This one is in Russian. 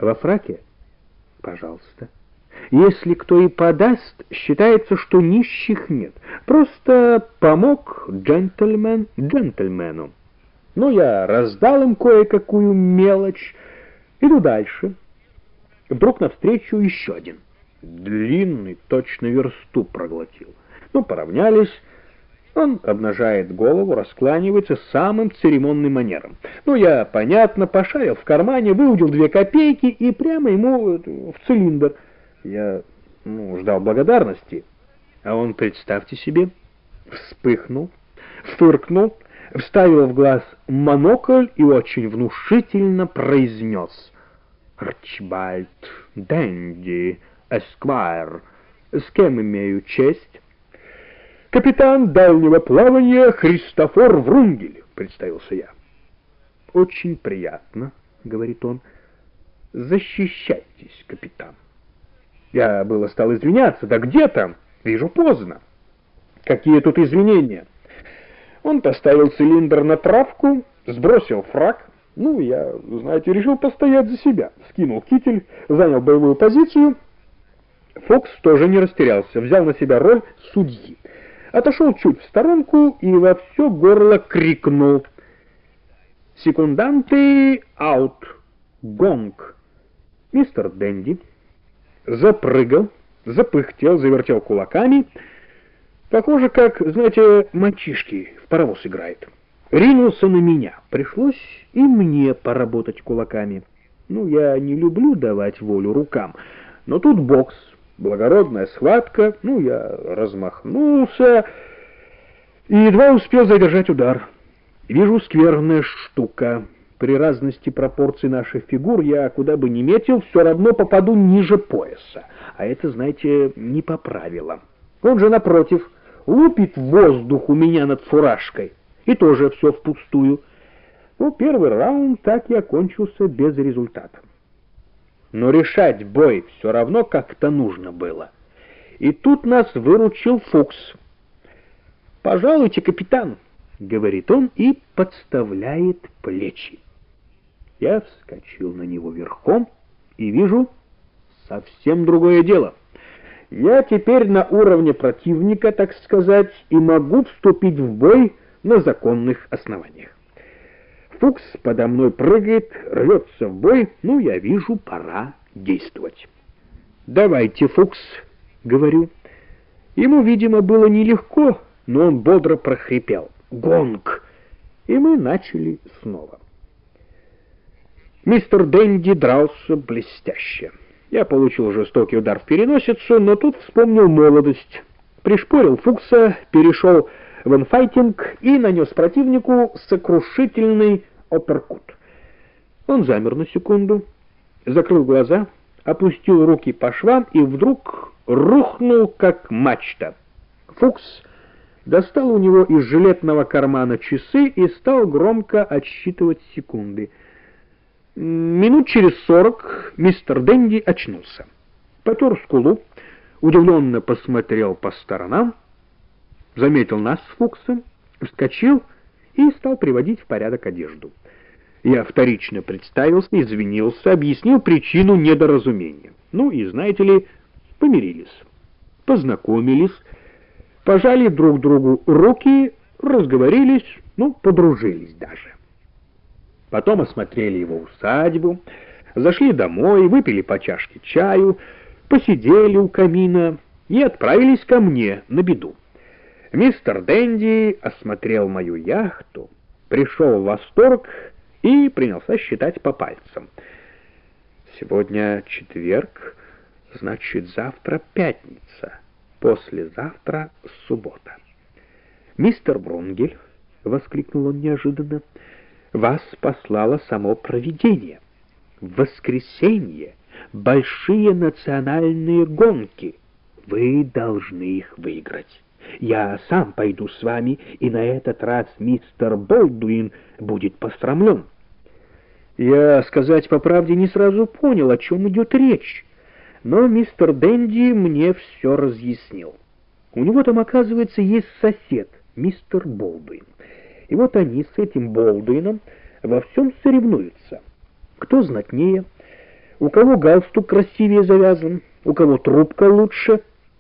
Во фраке? Пожалуйста. Если кто и подаст, считается, что нищих нет. Просто помог джентльмен джентльмену. Ну, я раздал им кое-какую мелочь. Иду дальше. Вдруг навстречу еще один. Длинный, точно версту проглотил. Ну, поравнялись. Он обнажает голову, раскланивается самым церемонным манером. Ну, я, понятно, пошарил в кармане, выудил 2 копейки и прямо ему в цилиндр. Я, ждал благодарности. А он, представьте себе, вспыхнул, фыркнул, вставил в глаз монокль и очень внушительно произнес: «Арчибальд Денди, эсквайр, с кем имею честь?» «Капитан дальнего плавания Христофор Врунгель», — представился я. «Очень приятно», — говорит он. «Защищайтесь, капитан». Я было стал извиняться. Да где там? Вижу, поздно. Какие тут извинения? Он поставил цилиндр на травку, сбросил фрак. Ну, я, знаете, решил постоять за себя. Скинул китель, занял боевую позицию. Фокс тоже не растерялся, взял на себя роль судьи. Отошел чуть в сторонку и во все горло крикнул: «Секунданты, аут! Гонг!» Мистер Денди запрыгал, запыхтел, завертел кулаками. Похоже, как, знаете, мальчишки в паровоз играет. Ринулся на меня. Пришлось и мне поработать кулаками. Ну, я не люблю давать волю рукам, но тут бокс, благородная схватка. Ну, я размахнулся и едва успел задержать удар. Вижу, скверная штука. При разности пропорций наших фигур я куда бы ни метил, все равно попаду ниже пояса. А это, знаете, не по правилам. Он же, напротив, лупит воздух у меня над фуражкой. И тоже все впустую. Ну, первый раунд так и окончился без результата. Но решать бой все равно как-то нужно было. И тут нас выручил Фукс. «Пожалуйте, капитан», — говорит он и подставляет плечи. Я вскочил на него верхом и вижу совсем другое дело. Я теперь на уровне противника, так сказать, и могу вступить в бой на законных основаниях. Фукс подо мной прыгает, рвется в бой. Ну, я вижу, пора действовать. «Давайте, Фукс», — говорю. Ему, видимо, было нелегко, но он бодро прохрипел: «Гонг!» И мы начали снова. Мистер Денди дрался блестяще. Я получил жестокий удар в переносицу, но тут вспомнил молодость. Пришпорил Фукса, перешел в инфайтинг и нанес противнику сокрушительный апперкут. Он замер на секунду, закрыл глаза, опустил руки по швам и вдруг рухнул, как мачта. Фукс достал у него из жилетного кармана часы и стал громко отсчитывать секунды. Минут через 40 мистер Денди очнулся. Потер скулу, удивленно посмотрел по сторонам, заметил нас с Фуксом, вскочил и стал приводить в порядок одежду. Я вторично представился, извинился, объяснил причину недоразумения. Ну и, знаете ли, помирились, познакомились, пожали друг другу руки, разговорились, подружились даже. Потом осмотрели его усадьбу, зашли домой, выпили по чашке чаю, посидели у камина и отправились ко мне на беду. Мистер Денди осмотрел мою яхту, пришел в восторг и принялся считать по пальцам. Сегодня четверг, значит, завтра пятница, послезавтра суббота. «Мистер Врунгель», — воскликнул он неожиданно, — «вас послало само провидение. В воскресенье большие национальные гонки. Вы должны их выиграть. Я сам пойду с вами, и на этот раз мистер Болдуин будет посрамлен». Я, сказать по правде, не сразу понял, о чем идет речь, но мистер Денди мне все разъяснил. У него там, оказывается, есть сосед, мистер Болдуин. И вот они с этим Болдуином во всем соревнуются. Кто знатнее. У кого галстук красивее завязан, у кого трубка лучше.